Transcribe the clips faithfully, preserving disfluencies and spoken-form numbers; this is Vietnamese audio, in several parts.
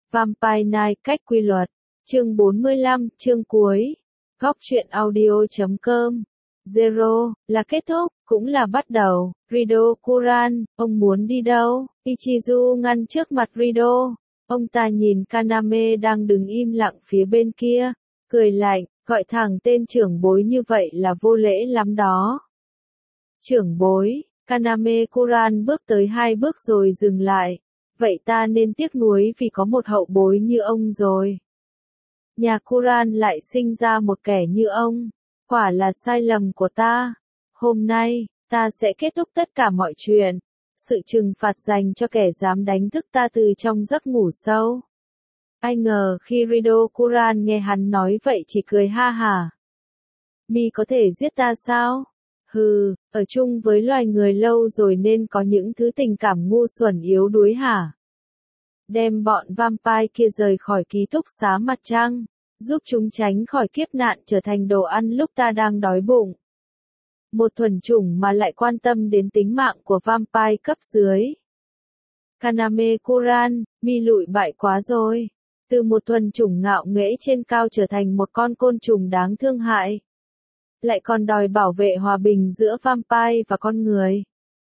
Vampire Night cách quy luật. Chương bốn mươi lăm, chương cuối. Góc truyện audio chấm com. Zero, là kết thúc, cũng là bắt đầu. Rido Kuran, ông muốn đi đâu? Ichizu ngăn trước mặt Rido. Ông ta nhìn Kaname đang đứng im lặng phía bên kia. Cười lạnh, gọi thẳng tên trưởng bối như vậy là vô lễ lắm đó. Trưởng bối, Kaname Kuran bước tới hai bước rồi dừng lại. Vậy ta nên tiếc nuối vì có một hậu bối như ông rồi. Nhà Kuran lại sinh ra một kẻ như ông. Quả là sai lầm của ta. Hôm nay, ta sẽ kết thúc tất cả mọi chuyện. Sự trừng phạt dành cho kẻ dám đánh thức ta từ trong giấc ngủ sâu. Ai ngờ khi Rido Kuran nghe hắn nói vậy chỉ cười ha hả. Mi có thể giết ta sao? Hừ, ở chung với loài người lâu rồi nên có những thứ tình cảm ngu xuẩn yếu đuối hả? Đem bọn vampire kia rời khỏi ký túc xá mặt trăng, giúp chúng tránh khỏi kiếp nạn trở thành đồ ăn lúc ta đang đói bụng. Một thuần chủng mà lại quan tâm đến tính mạng của vampire cấp dưới. Kaname Kuran, mi lụi bại quá rồi. Từ một thuần chủng ngạo nghễ trên cao trở thành một con côn trùng đáng thương hại. Lại còn đòi bảo vệ hòa bình giữa vampire và con người.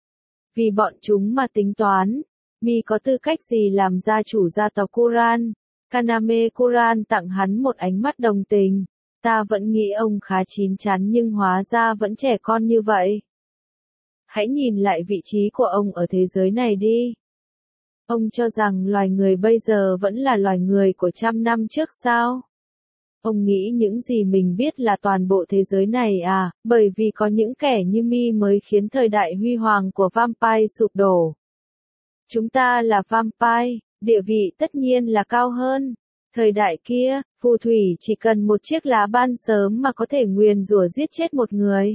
Vì bọn chúng mà tính toán, mi có tư cách gì làm gia chủ gia tộc Kuran? Kaname Kuran tặng hắn một ánh mắt đồng tình. Ta vẫn nghĩ ông khá chín chắn nhưng hóa ra vẫn trẻ con như vậy. Hãy nhìn lại vị trí của ông ở thế giới này đi. Ông cho rằng loài người bây giờ vẫn là loài người của trăm năm trước sao? Ông nghĩ những gì mình biết là toàn bộ thế giới này à, bởi vì có những kẻ như mi mới khiến thời đại huy hoàng của vampire sụp đổ. Chúng ta là vampire, địa vị tất nhiên là cao hơn. Thời đại kia, phù thủy chỉ cần một chiếc lá ban sớm mà có thể nguyền rủa giết chết một người.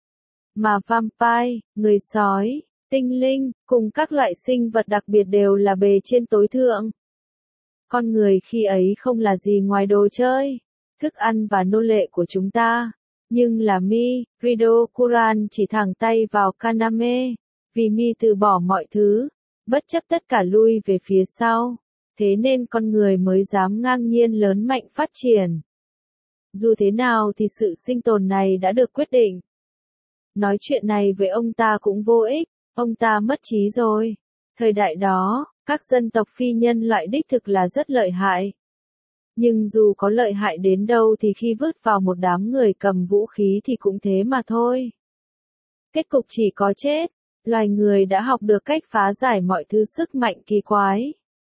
Mà vampire, người sói, tinh linh, cùng các loại sinh vật đặc biệt đều là bề trên tối thượng. Con người khi ấy không là gì ngoài đồ chơi, thức ăn và nô lệ của chúng ta. Nhưng là mi, Rido Kuran chỉ thẳng tay vào Kaname, vì mi từ bỏ mọi thứ, bất chấp tất cả lui về phía sau. Thế nên con người mới dám ngang nhiên lớn mạnh phát triển. Dù thế nào thì sự sinh tồn này đã được quyết định. Nói chuyện này với ông ta cũng vô ích, ông ta mất trí rồi. Thời đại đó, các dân tộc phi nhân loại đích thực là rất lợi hại. Nhưng dù có lợi hại đến đâu thì khi vứt vào một đám người cầm vũ khí thì cũng thế mà thôi. Kết cục chỉ có chết, loài người đã học được cách phá giải mọi thứ sức mạnh kỳ quái.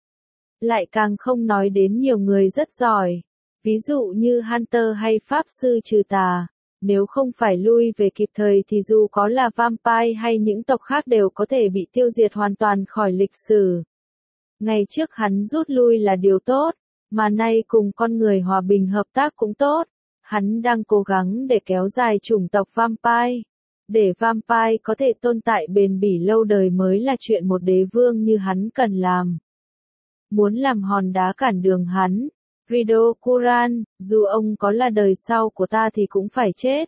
Lại càng không nói đến nhiều người rất giỏi, ví dụ như Hunter hay Pháp sư trừ tà, nếu không phải lui về kịp thời thì dù có là vampire hay những tộc khác đều có thể bị tiêu diệt hoàn toàn khỏi lịch sử. Ngày trước hắn rút lui là điều tốt, mà nay cùng con người hòa bình hợp tác cũng tốt, hắn đang cố gắng để kéo dài chủng tộc vampire. Để vampire có thể tồn tại bền bỉ lâu đời mới là chuyện một đế vương như hắn cần làm. Muốn làm hòn đá cản đường hắn, Rido Kuran, dù ông có là đời sau của ta thì cũng phải chết.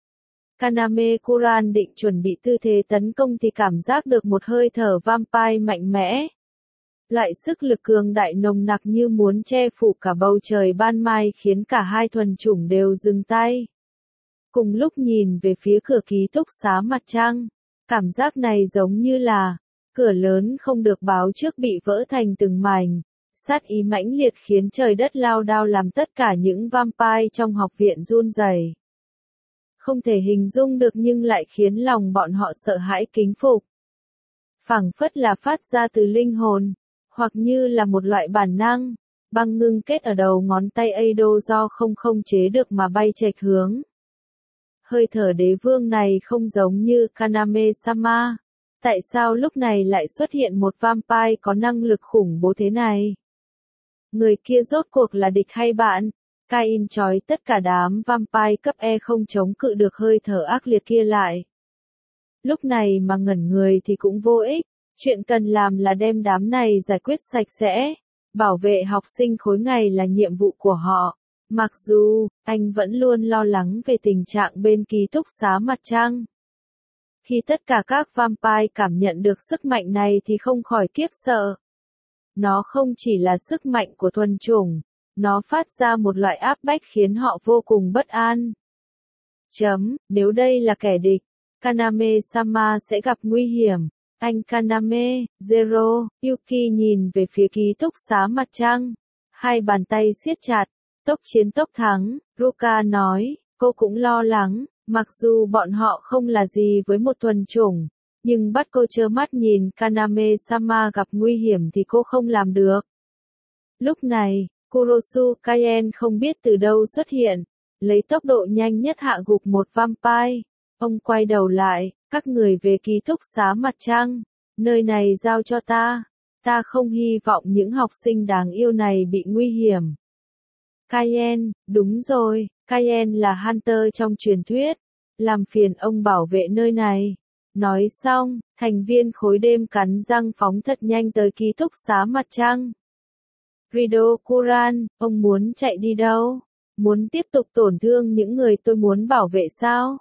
Kaname Kuran định chuẩn bị tư thế tấn công thì cảm giác được một hơi thở vampire mạnh mẽ. Loại sức lực cường đại nồng nặc như muốn che phủ cả bầu trời ban mai khiến cả hai thuần chủng đều dừng tay. Cùng lúc nhìn về phía cửa ký túc xá mặt trăng, cảm giác này giống như là cửa lớn không được báo trước bị vỡ thành từng mảnh, sát ý mãnh liệt khiến trời đất lao đao làm tất cả những vampire trong học viện run rẩy. Không thể hình dung được nhưng lại khiến lòng bọn họ sợ hãi kính phục. Phảng phất là phát ra từ linh hồn, hoặc như là một loại bản năng, băng ngưng kết ở đầu ngón tay Ado do không không chế được mà bay chệch hướng. Hơi thở đế vương này không giống như Kaname-sama. Tại sao lúc này lại xuất hiện một vampire có năng lực khủng bố thế này? Người kia rốt cuộc là địch hay bạn? Cain trói tất cả đám vampire cấp E không chống cự được hơi thở ác liệt kia lại. Lúc này mà ngẩn người thì cũng vô ích, chuyện cần làm là đem đám này giải quyết sạch sẽ. Bảo vệ học sinh khối ngày là nhiệm vụ của họ. Mặc dù, anh vẫn luôn lo lắng về tình trạng bên ký túc xá mặt trăng. Khi tất cả các vampire cảm nhận được sức mạnh này thì không khỏi kiếp sợ. Nó không chỉ là sức mạnh của thuần chủng, nó phát ra một loại áp bách khiến họ vô cùng bất an. Chấm, nếu đây là kẻ địch, Kaname-sama sẽ gặp nguy hiểm. Anh Kaname, Zero, Yuki nhìn về phía ký túc xá mặt trăng. Hai bàn tay siết chặt, tốc chiến tốc thắng, Ruka nói, cô cũng lo lắng, mặc dù bọn họ không là gì với một thuần chủng, nhưng bắt cô trơ mắt nhìn Kaname-sama gặp nguy hiểm thì cô không làm được. Lúc này, Kurosu Kaien không biết từ đâu xuất hiện, lấy tốc độ nhanh nhất hạ gục một vampire. Ông quay đầu lại, các người về ký túc xá mặt trăng, nơi này giao cho ta, ta không hy vọng những học sinh đáng yêu này bị nguy hiểm. Kaien, đúng rồi, Kaien là Hunter trong truyền thuyết, làm phiền ông bảo vệ nơi này. Nói xong, thành viên khối đêm cắn răng phóng thật nhanh tới ký túc xá mặt trăng. Rido Kuran, ông muốn chạy đi đâu? Muốn tiếp tục tổn thương những người tôi muốn bảo vệ sao?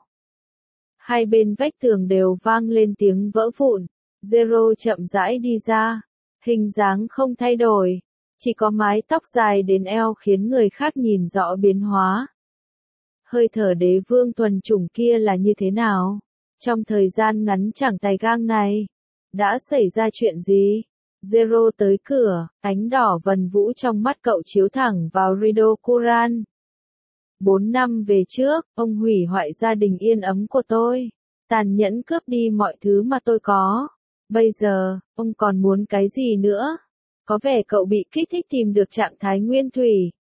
Hai bên vách tường đều vang lên tiếng vỡ vụn. Zero chậm rãi đi ra. Hình dáng không thay đổi. Chỉ có mái tóc dài đến eo khiến người khác nhìn rõ biến hóa. Hơi thở đế vương thuần chủng kia là như thế nào? Trong thời gian ngắn chẳng tay gang này, đã xảy ra chuyện gì? Zero tới cửa, ánh đỏ vần vũ trong mắt cậu chiếu thẳng vào Rido Kuran. Bốn năm về trước, ông hủy hoại gia đình yên ấm của tôi, tàn nhẫn cướp đi mọi thứ mà tôi có. Bây giờ, ông còn muốn cái gì nữa? Có vẻ cậu bị kích thích tìm được trạng thái nguyên thủy.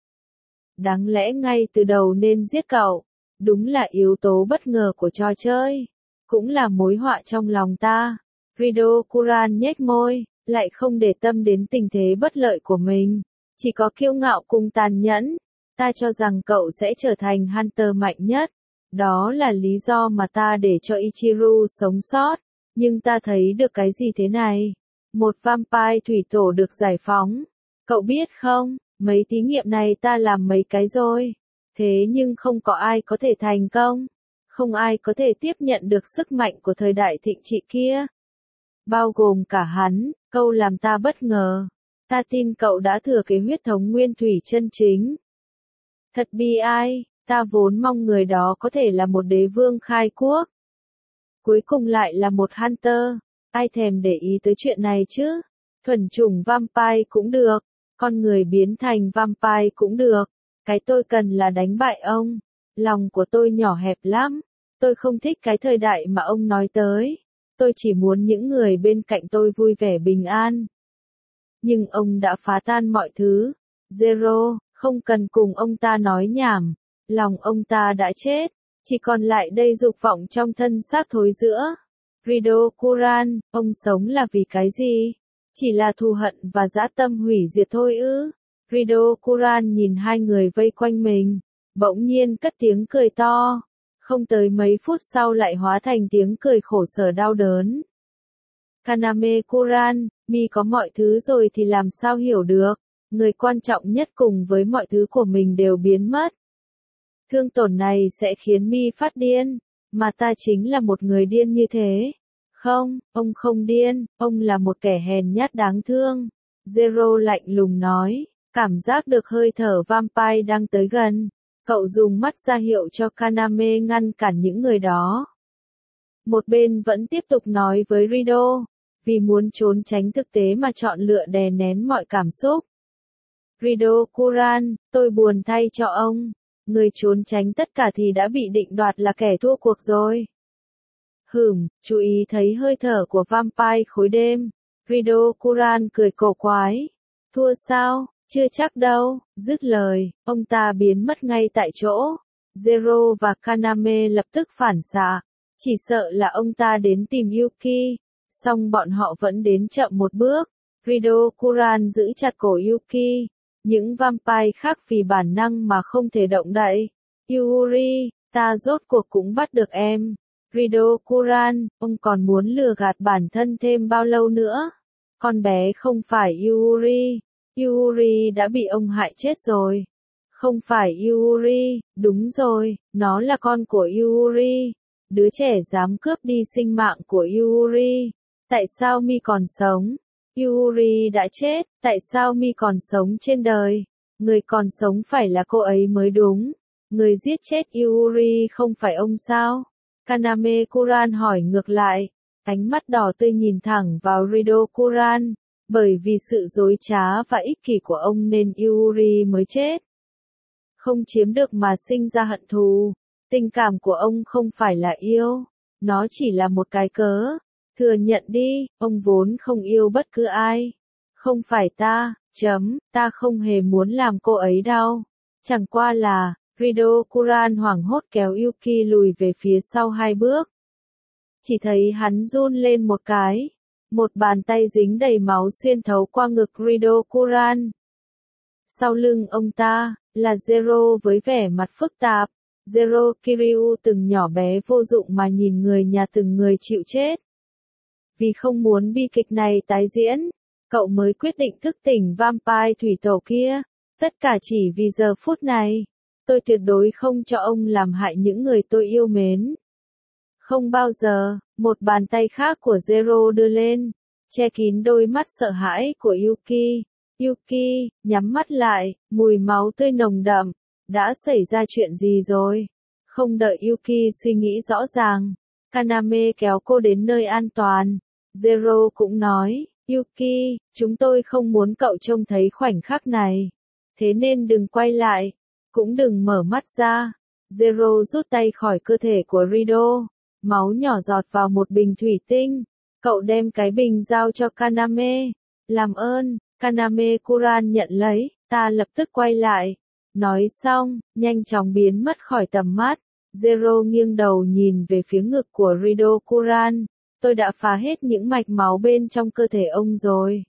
Đáng lẽ ngay từ đầu nên giết cậu. Đúng là yếu tố bất ngờ của trò chơi. Cũng là mối họa trong lòng ta. Rido Kuran nhếch môi, lại không để tâm đến tình thế bất lợi của mình. Chỉ có kiêu ngạo cùng tàn nhẫn. Ta cho rằng cậu sẽ trở thành Hunter mạnh nhất. Đó là lý do mà ta để cho Ichiru sống sót. Nhưng ta thấy được cái gì thế này? Một vampire thủy tổ được giải phóng. Cậu biết không, mấy thí nghiệm này ta làm mấy cái rồi. Thế nhưng không có ai có thể thành công. Không ai có thể tiếp nhận được sức mạnh của thời đại thịnh trị kia. Bao gồm cả hắn, câu làm ta bất ngờ. Ta tin cậu đã thừa kế huyết thống nguyên thủy chân chính. Thật bi ai, ta vốn mong người đó có thể là một đế vương khai quốc. Cuối cùng lại là một Hunter. Ai thèm để ý tới chuyện này chứ? Thuần chủng vampire cũng được. Con người biến thành vampire cũng được. Cái tôi cần là đánh bại ông. Lòng của tôi nhỏ hẹp lắm. Tôi không thích cái thời đại mà ông nói tới. Tôi chỉ muốn những người bên cạnh tôi vui vẻ bình an. Nhưng ông đã phá tan mọi thứ. Zero, không cần cùng ông ta nói nhảm. Lòng ông ta đã chết. Chỉ còn lại đây dục vọng trong thân xác thối rữa. Rido Kuran, ông sống là vì cái gì? Chỉ là thù hận và dã tâm hủy diệt thôi ư? Rido Kuran nhìn hai người vây quanh mình. Bỗng nhiên cất tiếng cười to. Không tới mấy phút sau lại hóa thành tiếng cười khổ sở đau đớn. Kaname Kuran, mi có mọi thứ rồi thì làm sao hiểu được. Người quan trọng nhất cùng với mọi thứ của mình đều biến mất. Thương tổn này sẽ khiến mi phát điên. Mà ta chính là một người điên như thế. Không, ông không điên, ông là một kẻ hèn nhát đáng thương. Zero lạnh lùng nói, cảm giác được hơi thở vampire đang tới gần. Cậu dùng mắt ra hiệu cho Kaname ngăn cản những người đó. Một bên vẫn tiếp tục nói với Rido, vì muốn trốn tránh thực tế mà chọn lựa đè nén mọi cảm xúc. Rido Kuran, tôi buồn thay cho ông. Người trốn tránh tất cả thì đã bị định đoạt là kẻ thua cuộc rồi. Hửm, chú ý thấy hơi thở của vampire khối đêm. Rido Kuran cười cổ quái. Thua sao? Chưa chắc đâu. Dứt lời, ông ta biến mất ngay tại chỗ. Zero và Kaname lập tức phản xạ. Chỉ sợ là ông ta đến tìm Yuki. Song bọn họ vẫn đến chậm một bước. Rido Kuran giữ chặt cổ Yuki. Những vampire khác vì bản năng mà không thể động đậy. Yuri, ta rốt cuộc cũng bắt được em. Rido Kuran, ông còn muốn lừa gạt bản thân thêm bao lâu nữa? Con bé không phải Yuri. Yuri đã bị ông hại chết rồi. Không phải Yuri, đúng rồi, nó là con của Yuri. Đứa trẻ dám cướp đi sinh mạng của Yuri. Tại sao mi còn sống? Yuri đã chết, tại sao mi còn sống trên đời? Người còn sống phải là cô ấy mới đúng. Người giết chết Yuri không phải ông sao? Kaname Kuran hỏi ngược lại, ánh mắt đỏ tươi nhìn thẳng vào Rido Kuran, bởi vì sự dối trá và ích kỷ của ông nên Yuri mới chết. Không chiếm được mà sinh ra hận thù, tình cảm của ông không phải là yêu, nó chỉ là một cái cớ. Thừa nhận đi, ông vốn không yêu bất cứ ai. Không phải ta, chấm, ta không hề muốn làm cô ấy đau. Chẳng qua là, Rido Kuran hoảng hốt kéo Yuki lùi về phía sau hai bước. Chỉ thấy hắn run lên một cái. Một bàn tay dính đầy máu xuyên thấu qua ngực Rido Kuran. Sau lưng ông ta, là Zero với vẻ mặt phức tạp. Zero Kiryu từng nhỏ bé vô dụng mà nhìn người nhà từng người chịu chết. Vì không muốn bi kịch này tái diễn, cậu mới quyết định thức tỉnh vampire thủy tổ kia. Tất cả chỉ vì giờ phút này. Tôi tuyệt đối không cho ông làm hại những người tôi yêu mến. Không bao giờ, một bàn tay khác của Zero đưa lên, che kín đôi mắt sợ hãi của Yuki. Yuki, nhắm mắt lại, mùi máu tươi nồng đậm. Đã xảy ra chuyện gì rồi? Không đợi Yuki suy nghĩ rõ ràng, Kaname kéo cô đến nơi an toàn. Zero cũng nói, Yuki, chúng tôi không muốn cậu trông thấy khoảnh khắc này. Thế nên đừng quay lại, cũng đừng mở mắt ra. Zero rút tay khỏi cơ thể của Rido. Máu nhỏ giọt vào một bình thủy tinh. Cậu đem cái bình giao cho Kaname. Làm ơn, Kaname Kuran nhận lấy, ta lập tức quay lại. Nói xong, nhanh chóng biến mất khỏi tầm mắt. Zero nghiêng đầu nhìn về phía ngực của Rido Kuran. Tôi đã phá hết những mạch máu bên trong cơ thể ông rồi.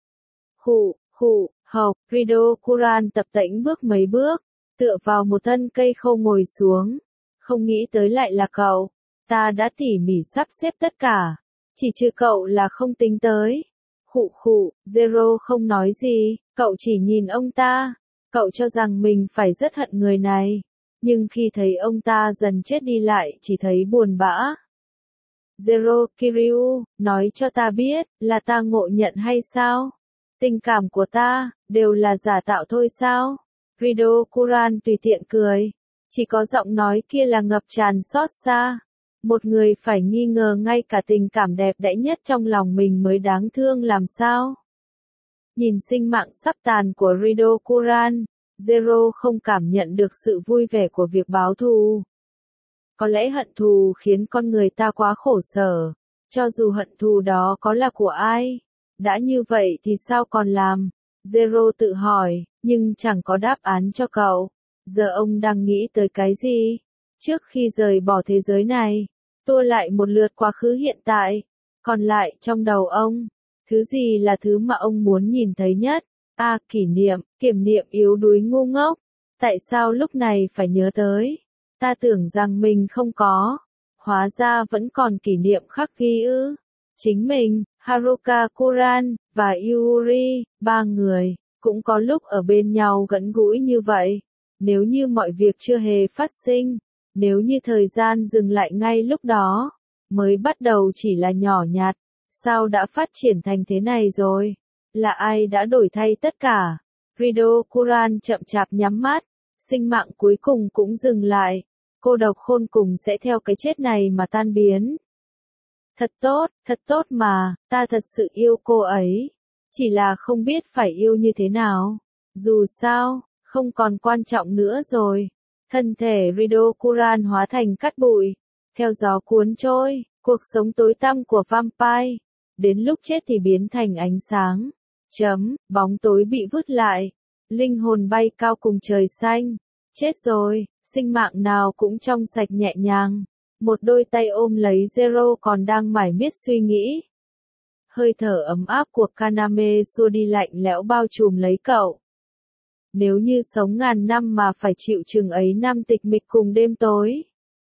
Khụ, khụ, hộc, Rido Kuran tập tễnh bước mấy bước, tựa vào một thân cây khô ngồi xuống. Không nghĩ tới lại là cậu. Ta đã tỉ mỉ sắp xếp tất cả. Chỉ trừ cậu là không tính tới. Khụ khụ, Zero không nói gì, cậu chỉ nhìn ông ta. Cậu cho rằng mình phải rất hận người này. Nhưng khi thấy ông ta dần chết đi lại chỉ thấy buồn bã. Zero Kiryu, nói cho ta biết, là ta ngộ nhận hay sao? Tình cảm của ta, đều là giả tạo thôi sao? Rido Kuran tùy tiện cười. Chỉ có giọng nói kia là ngập tràn xót xa. Một người phải nghi ngờ ngay cả tình cảm đẹp đẽ nhất trong lòng mình mới đáng thương làm sao? Nhìn sinh mạng sắp tàn của Rido Kuran, Zero không cảm nhận được sự vui vẻ của việc báo thù. Có lẽ hận thù khiến con người ta quá khổ sở, cho dù hận thù đó có là của ai. Đã như vậy thì sao còn làm? Zero tự hỏi, nhưng chẳng có đáp án cho cậu. Giờ ông đang nghĩ tới cái gì? Trước khi rời bỏ thế giới này, tua lại một lượt quá khứ hiện tại, còn lại trong đầu ông, thứ gì là thứ mà ông muốn nhìn thấy nhất? A. À, kỷ niệm, kiểm niệm yếu đuối ngu ngốc. Tại sao lúc này phải nhớ tới? Ta tưởng rằng mình không có. Hóa ra vẫn còn kỷ niệm khắc ghi ư. Chính mình, Haruka Kuran, và Yuri, ba người, cũng có lúc ở bên nhau gần gũi như vậy. Nếu như mọi việc chưa hề phát sinh, nếu như thời gian dừng lại ngay lúc đó, mới bắt đầu chỉ là nhỏ nhặt, sao đã phát triển thành thế này rồi? Là ai đã đổi thay tất cả? Rido Kuran chậm chạp nhắm mắt, sinh mạng cuối cùng cũng dừng lại. Cô độc khôn cùng sẽ theo cái chết này mà tan biến. Thật tốt, thật tốt mà, ta thật sự yêu cô ấy. Chỉ là không biết phải yêu như thế nào. Dù sao, không còn quan trọng nữa rồi. Thân thể Rido Kuran hóa thành cát bụi, theo gió cuốn trôi, cuộc sống tối tăm của vampire. Đến lúc chết thì biến thành ánh sáng. Chấm, bóng tối bị vứt lại. Linh hồn bay cao cùng trời xanh. Chết rồi, sinh mạng nào cũng trong sạch nhẹ nhàng. Một đôi tay ôm lấy Zero còn đang mải miết suy nghĩ. Hơi thở ấm áp của Kaname xua đi lạnh lẽo bao trùm lấy cậu. Nếu như sống ngàn năm mà phải chịu chừng ấy năm tịch mịch cùng đêm tối.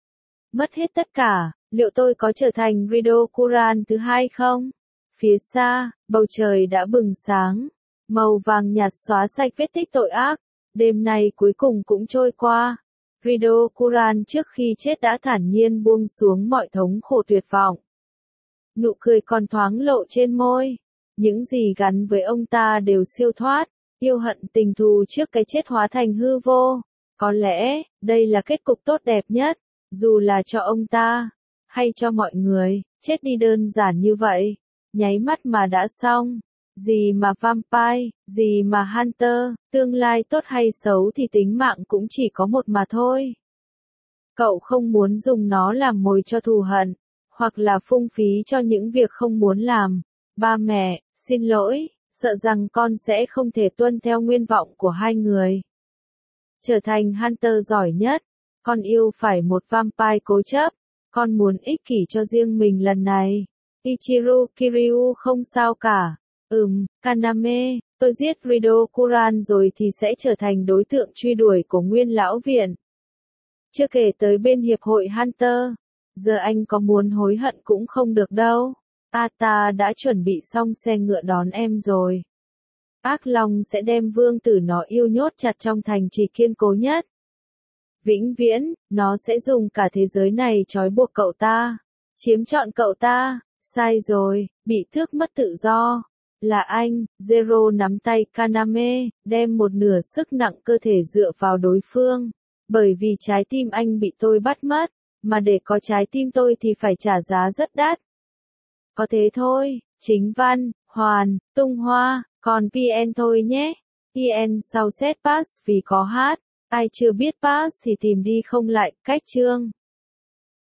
Mất hết tất cả, liệu tôi có trở thành Rido Kuran thứ hai không? Phía xa, bầu trời đã bừng sáng. Màu vàng nhạt xóa sạch vết tích tội ác. Đêm nay cuối cùng cũng trôi qua. Rido Kuran trước khi chết đã thản nhiên buông xuống mọi thống khổ tuyệt vọng. Nụ cười còn thoáng lộ trên môi. Những gì gắn với ông ta đều siêu thoát, yêu hận tình thù trước cái chết hóa thành hư vô. Có lẽ, đây là kết cục tốt đẹp nhất, dù là cho ông ta, hay cho mọi người, chết đi đơn giản như vậy, nháy mắt mà đã xong. Gì mà vampire, gì mà hunter, tương lai tốt hay xấu thì tính mạng cũng chỉ có một mà thôi. Cậu không muốn dùng nó làm mồi cho thù hận, hoặc là phung phí cho những việc không muốn làm. Ba mẹ, xin lỗi, sợ rằng con sẽ không thể tuân theo nguyên vọng của hai người. Trở thành hunter giỏi nhất, con yêu phải một vampire cố chấp, con muốn ích kỷ cho riêng mình lần này. Ichiru Kiryu không sao cả. Ừm, Kaname, tôi giết Rido Kuran rồi thì sẽ trở thành đối tượng truy đuổi của Nguyên Lão Viện. Chưa kể tới bên Hiệp hội Hunter, giờ anh có muốn hối hận cũng không được đâu. Ata đã chuẩn bị xong xe ngựa đón em rồi. Ác Long sẽ đem vương tử nó yêu nhốt chặt trong thành trì kiên cố nhất. Vĩnh viễn, nó sẽ dùng cả thế giới này trói buộc cậu ta, chiếm trọn cậu ta. Sai rồi, bị tước mất tự do. Là anh, Zero nắm tay Kaname, đem một nửa sức nặng cơ thể dựa vào đối phương. Bởi vì trái tim anh bị tôi bắt mất, mà để có trái tim tôi thì phải trả giá rất đắt. Có thế thôi, chính văn, hoàn, tung hoa, còn pê en thôi nhé. pê en sau set pass vì có hát, ai chưa biết pass thì tìm đi không lại, cách chương.